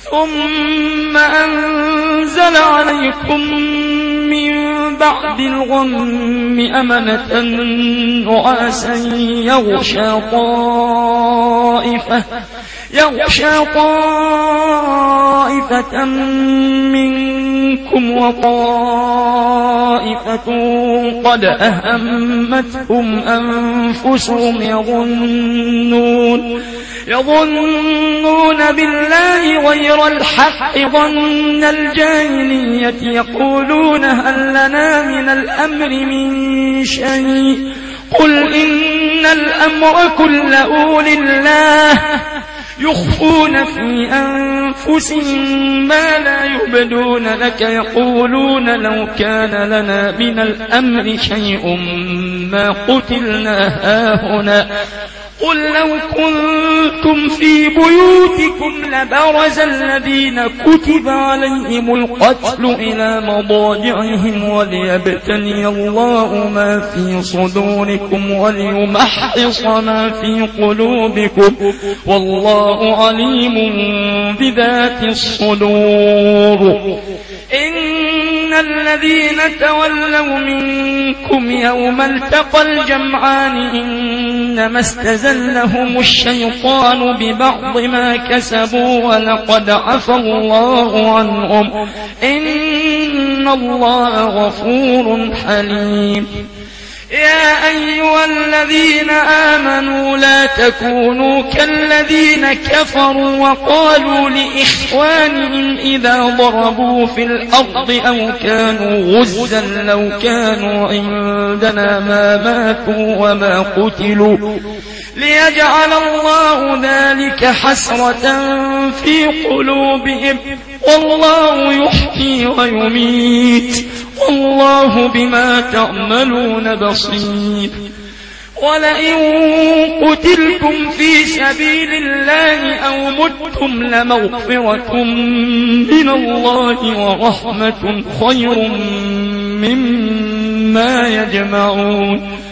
ثم أنزل عليكم من بعد الغم أمنة نعاسا يغشى طائفة منكم وطائفة قد أهمتهم أنفسهم يظنون بالله غير الحق ظن الجاهلية يقولون هل لنا من الأمر من شيء قل إن الأمر كله لله يخفون في أنفسهم ما لا يبدون لك يقولون لو كان لنا من الأمر شيء ما قتلنا هاهنا قل لو كنتم في بيوتكم لبرز الذين كتب عليهم القتل إلى مضاجعهم وليبتلي الله ما في صدوركم وليمحص ما في قلوبكم والله عليم بذات الصدور. إن الذين تولوا منكم يوم التقى الجمعان إنما استزلهم الشيطان ببعض ما كسبوا ولقد عفى الله عنهم إن الله غفور حليم. يا أيها الذين آمنوا لا تكونوا كالذين كفروا وقالوا لإخوانهم إذا ضربوا في الأرض أو كانوا غزا لو كانوا عندنا ما ماتوا وما قتلوا ليجعل الله ذلك حسرة في قلوبهم والله يحيي ويميت والله بما تعملون بصير. ولئن قتلتم في سبيل الله أو متم لمغفرة من الله ورحمة خير مما يجمعون.